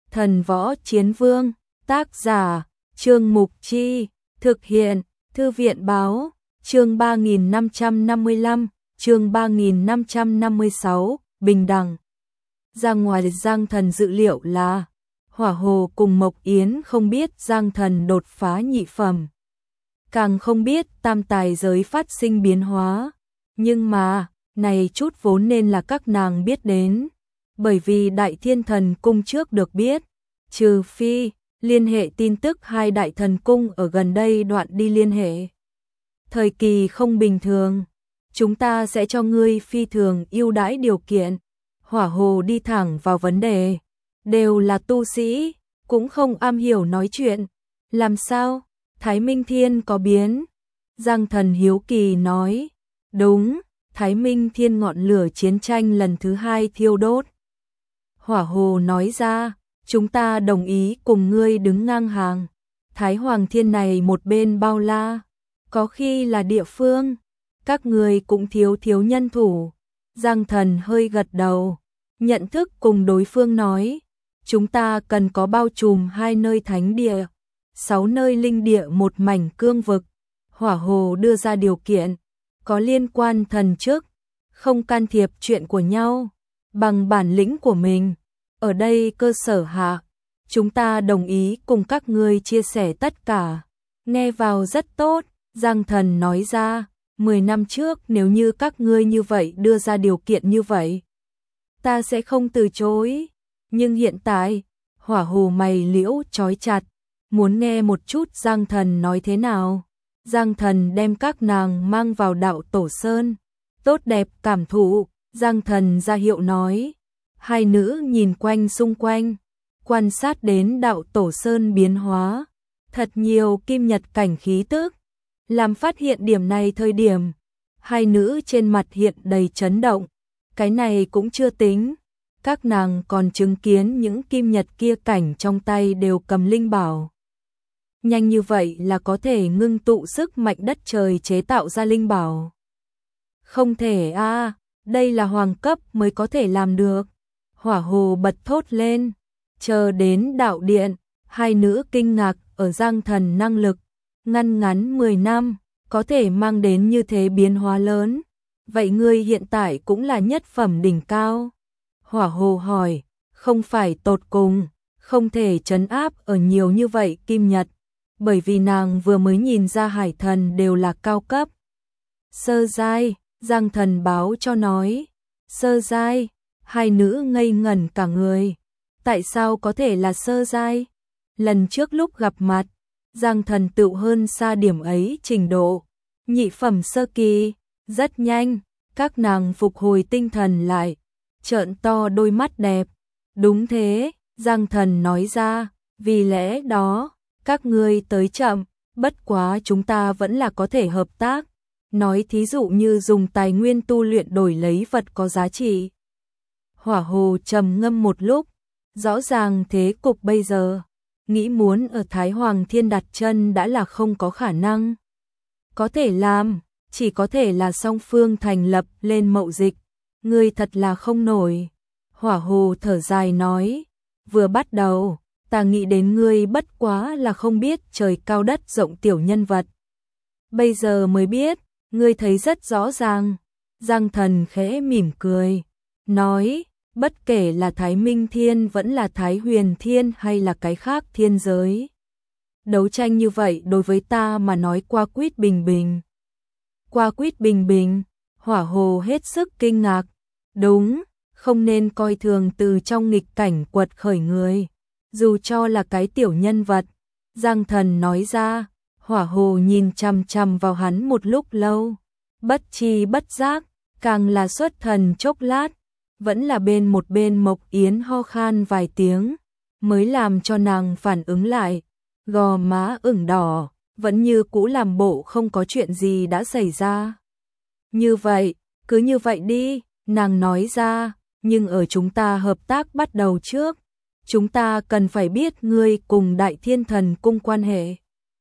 Thần Võ Chiến Vương, tác giả, Trương Mục Chi, thực hiện, Thư viện Báo, chương 3555, chương 3556, bình đẳng. Ra ngoài Giang Thần dự liệu là, Hỏa Hồ cùng Mộc Yến không biết Giang Thần đột phá nhị phẩm. Càng không biết tam tài giới phát sinh biến hóa. Nhưng mà, này chút vốn nên là các nàng biết đến. Bởi vì Đại Thiên Thần Cung trước được biết, trừ phi liên hệ tin tức hai Đại Thần Cung ở gần đây đoạn đi liên hệ. Thời kỳ không bình thường, chúng ta sẽ cho ngươi phi thường ưu đãi điều kiện. Hỏa Hồ đi thẳng vào vấn đề, đều là tu sĩ, cũng không am hiểu nói chuyện. Làm sao? Thái Minh Thiên có biến? Giang Thần hiếu kỳ nói, đúng, Thái Minh Thiên ngọn lửa chiến tranh lần thứ 2 thiêu đốt. Hỏa Hồ nói ra, chúng ta đồng ý cùng ngươi đứng ngang hàng. Thái Hoàng Thiên này một bên bao la, có khi là địa phương, các ngươi cũng thiếu nhân thủ. Giang Thần hơi gật đầu, nhận thức cùng đối phương nói, chúng ta cần có bao trùm 2 nơi thánh địa, 6 nơi linh địa một mảnh cương vực. Hỏa Hồ đưa ra điều kiện, có liên quan thần chức, không can thiệp chuyện của nhau, bằng bản lĩnh của mình. Ở đây cơ sở hạ, chúng ta đồng ý cùng các ngươi chia sẻ tất cả. Nghe vào rất tốt, Giang Thần nói ra, 10 năm trước nếu như các ngươi như vậy đưa ra điều kiện như vậy, ta sẽ không từ chối. Nhưng hiện tại, Hỏa Hồ mày liễu chói chặt, muốn nghe một chút Giang Thần nói thế nào. Giang Thần đem các nàng mang vào đạo Tổ Sơn, tốt đẹp cảm thụ. Giang Thần ra hiệu nói, hai nữ nhìn quanh xung quanh, quan sát đến đạo Tổ Sơn biến hóa, thật nhiều kim nhật cảnh khí tức. Làm phát hiện điểm này thời điểm, hai nữ trên mặt hiện đầy chấn động. Cái này cũng chưa tính, các nàng còn chứng kiến những kim nhật kia cảnh trong tay đều cầm linh bảo. Nhanh như vậy là có thể ngưng tụ sức mạnh đất trời chế tạo ra linh bảo. Không thể a, đây là hoàng cấp mới có thể làm được. Hỏa Hồ bật thốt lên, chờ đến đạo điện, hai nữ kinh ngạc ở Giang Thần năng lực, ngắn 10 năm, có thể mang đến như thế biến hóa lớn. Vậy ngươi hiện tại cũng là nhất phẩm đỉnh cao? Hỏa Hồ hỏi, không phải tột cùng, không thể trấn áp ở nhiều như vậy kim nhật, bởi vì nàng vừa mới nhìn ra hải thần đều là cao cấp. Sơ giai, Giang Thần báo cho nói, sơ giai, hai nữ ngây ngẩn cả người. Tại sao có thể là sơ giai? Lần trước lúc gặp mặt, Giang Thần tựu hơn xa điểm ấy trình độ, nhị phẩm sơ kỳ. Rất nhanh, các nàng phục hồi tinh thần lại, trợn to đôi mắt đẹp. Đúng thế, Giang Thần nói ra, vì lẽ đó, các ngươi tới chậm, bất quá chúng ta vẫn là có thể hợp tác. Nói thí dụ như dùng tài nguyên tu luyện đổi lấy vật có giá trị. Hỏa Hồ trầm ngâm một lúc, rõ ràng thế cục bây giờ, nghĩ muốn ở Thái Hoàng Thiên đặt chân đã là không có khả năng. Có thể làm, chỉ có thể là song phương thành lập lên mậu dịch. Ngươi thật là không nổi. Hỏa Hồ thở dài nói, vừa bắt đầu, ta nghĩ đến ngươi bất quá là không biết trời cao đất rộng tiểu nhân vật. Bây giờ mới biết, ngươi thấy rất rõ ràng. Giang Thần khẽ mỉm cười, nói, bất kể là Thái Minh Thiên vẫn là Thái Huyền Thiên hay là cái khác thiên giới. Đấu tranh như vậy đối với ta mà nói qua quýt bình bình. Qua quýt bình bình, Hỏa Hồ hết sức kinh ngạc. Đúng, không nên coi thường từ trong nghịch cảnh quật khởi người, dù cho là cái tiểu nhân vật. Giang Thần nói ra, Hỏa Hồ nhìn chằm chằm vào hắn một lúc lâu, bất chi bất giác, càng là xuất thần chốc lát, vẫn là một bên Mộc Yến ho khan vài tiếng, mới làm cho nàng phản ứng lại, gò má ửng đỏ, vẫn như cũ làm bộ không có chuyện gì đã xảy ra. Như vậy, cứ như vậy đi, nàng nói ra, nhưng ở chúng ta hợp tác bắt đầu trước, chúng ta cần phải biết ngươi cùng Đại Thiên Thần Cung quan hệ.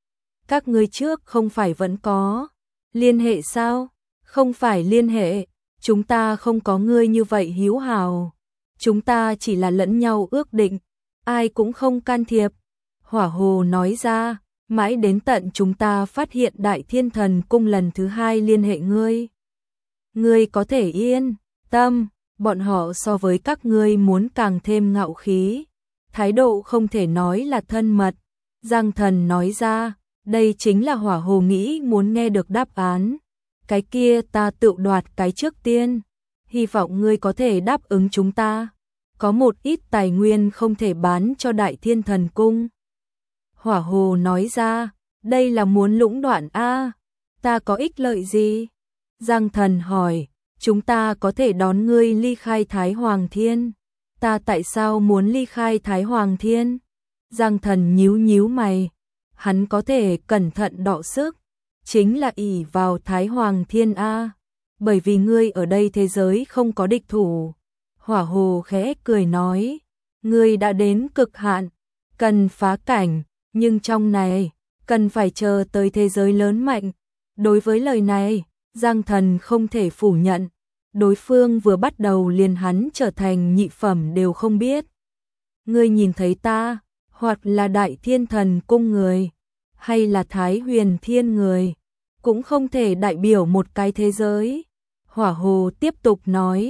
Các ngươi trước không phải vẫn có liên hệ sao? Không phải liên hệ, chúng ta không có ngươi như vậy hiếu hào. Chúng ta chỉ là lẫn nhau ước định, ai cũng không can thiệp. Hỏa Hồ nói ra, mãi đến tận chúng ta phát hiện Đại Thiên Thần Cung lần thứ 2 liên hệ ngươi. Ngươi có thể yên tâm, bọn họ so với các ngươi muốn càng thêm ngạo khí, thái độ không thể nói là thân mật. Giang Thần nói ra, đây chính là Hỏa Hồ nghĩ muốn nghe được đáp án. Cái kia ta tự đoạt cái trước tiên, hy vọng ngươi có thể đáp ứng chúng ta. Có một ít tài nguyên không thể bán cho Đại Thiên Thần Cung. Hỏa Hồ nói ra, đây là muốn lũng đoạn a, ta có ích lợi gì? Giang Thần hỏi, chúng ta có thể đón ngươi ly khai Thái Hoàng Thiên. Ta tại sao muốn ly khai Thái Hoàng Thiên? Giang Thần nhíu nhíu mày, hắn có thể cẩn thận đọ sức, chính là ỷ vào Thái Hoàng Thiên a, bởi vì ngươi ở đây thế giới không có địch thủ. Hỏa Hồ khẽ cười nói, ngươi đã đến cực hạn, cần phá cảnh, nhưng trong này, cần phải chờ tới thế giới lớn mạnh. Đối với lời này, Giang Thần không thể phủ nhận, đối phương vừa bắt đầu liền hắn trở thành nhị phẩm đều không biết. Ngươi nhìn thấy ta, hoặc là Đại Thiên Thần Cung người, hay là Thái Huyền Thiên người, cũng không thể đại biểu một cái thế giới. Hỏa Hồ tiếp tục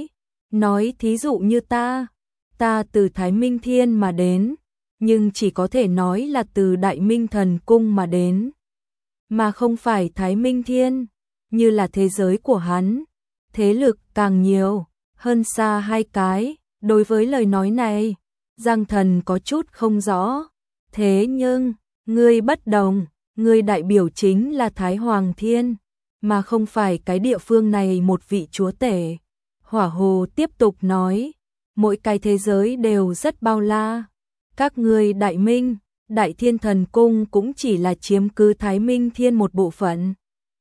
nói thí dụ như ta từ Thái Minh Thiên mà đến, nhưng chỉ có thể nói là từ Đại Minh Thần Cung mà đến, mà không phải Thái Minh Thiên, như là thế giới của hắn, thế lực càng nhiều, hơn xa hai cái. Đối với lời nói này, Giang Thần có chút không rõ, thế nhưng, ngươi bất đồng, ngươi đại biểu chính là Thái Hoàng Thiên, mà không phải cái địa phương này một vị chúa tể. Hỏa Hồ tiếp tục nói, mỗi cái thế giới đều rất bao la, các ngươi Đại Minh, Đại Thiên Thần Cung cũng chỉ là chiếm cứ Thái Minh Thiên một bộ phận.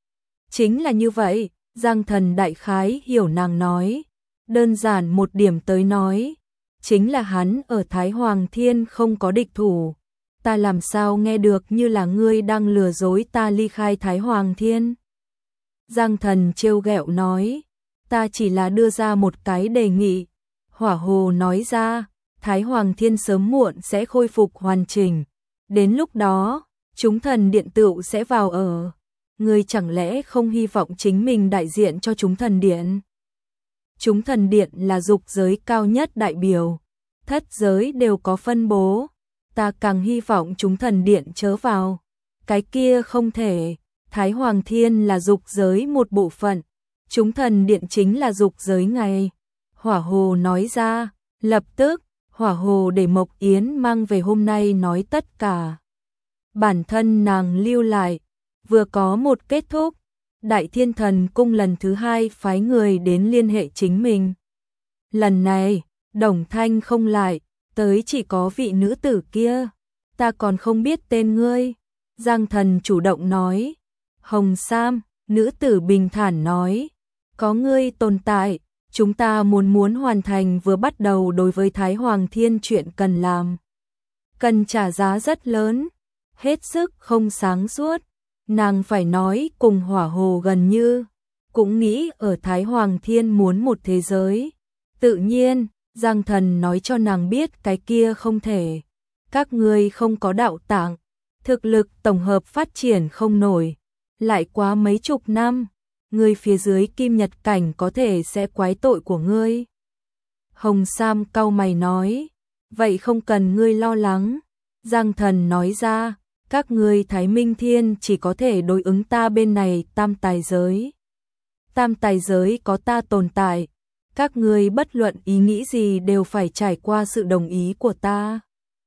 Chính là như vậy, Giang Thần đại khái hiểu nàng nói, đơn giản một điểm tới nói, chính là hắn ở Thái Hoàng Thiên không có địch thủ. Ta làm sao nghe được như là ngươi đang lừa dối ta ly khai Thái Hoàng Thiên? Giang Thần trêu ghẹo nói, ta chỉ là đưa ra một cái đề nghị. Hỏa Hồ nói ra, Thái Hoàng Thiên sớm muộn sẽ khôi phục hoàn chỉnh, đến lúc đó, chúng thần điện tựu sẽ vào ở. Ngươi chẳng lẽ không hy vọng chính mình đại diện cho chúng thần điện? Chúng thần điện là dục giới cao nhất đại biểu, thất giới đều có phân bố, ta càng hy vọng chúng thần điện chớ vào. Cái kia không thể, Thái Hoàng Thiên là dục giới một bộ phận, chúng thần điện chính là dục giới ngay. Hỏa Hồ nói ra, lập tức, Hỏa Hồ để Mộc Yến mang về hôm nay nói tất cả. Bản thân nàng lưu lại, vừa có một kết thúc, Đại Thiên Thần Cung lần thứ 2 phái người đến liên hệ chính mình. Lần này, Đồng Thanh không lại, tới chỉ có vị nữ tử kia, ta còn không biết tên ngươi. Giang Thần chủ động nói, Hồng Sam, nữ tử bình thản nói, có ngươi tồn tại, chúng ta muốn hoàn thành vừa bắt đầu đối với Thái Hoàng Thiên chuyện cần làm. Cần trả giá rất lớn, hết sức không sáng suốt, nàng phải nói cùng Hỏa Hồ gần như, cũng nghĩ ở Thái Hoàng Thiên muốn một thế giới. Tự nhiên, Giang Thần nói cho nàng biết cái kia không thể. Các ngươi không có đạo tạng, thực lực tổng hợp phát triển không nổi, lại quá mấy chục năm, ngươi phía dưới Kim Nhật cảnh có thể sẽ quái tội của ngươi. Hồng Sam cau mày nói, vậy không cần ngươi lo lắng. Giang Thần nói ra, các ngươi Thái Minh Thiên chỉ có thể đối ứng ta bên này tam tài giới. Tam tài giới có ta tồn tại, các ngươi bất luận ý nghĩ gì đều phải trải qua sự đồng ý của ta.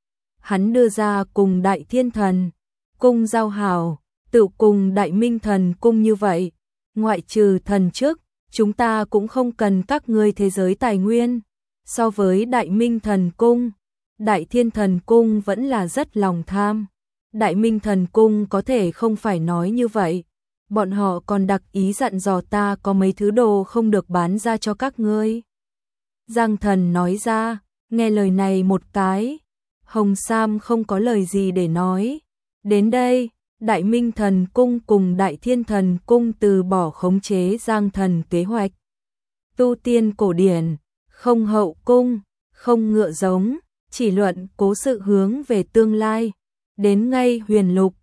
Hắn đưa ra cùng Đại Thiên Thần Cung giao hảo, tự cùng Đại Minh Thần Cung như vậy, ngoại trừ thần chức, chúng ta cũng không cần các ngươi thế giới tài nguyên. So với Đại Minh Thần Cung, Đại Thiên Thần Cung vẫn là rất lòng tham. Đại Minh Thần Cung có thể không phải nói như vậy, bọn họ còn đặc ý dặn dò ta có mấy thứ đồ không được bán ra cho các ngươi. Giang Thần nói ra, nghe lời này một cái, Hồng Sam không có lời gì để nói. Đến đây, Đại Minh Thần Cung cùng Đại Thiên Thần Cung từ bỏ khống chế Giang Thần kế hoạch. Tu tiên cổ điển, không hậu cung, không ngựa giống, chỉ luận cố sự hướng về tương lai. Đến ngay huyền lục,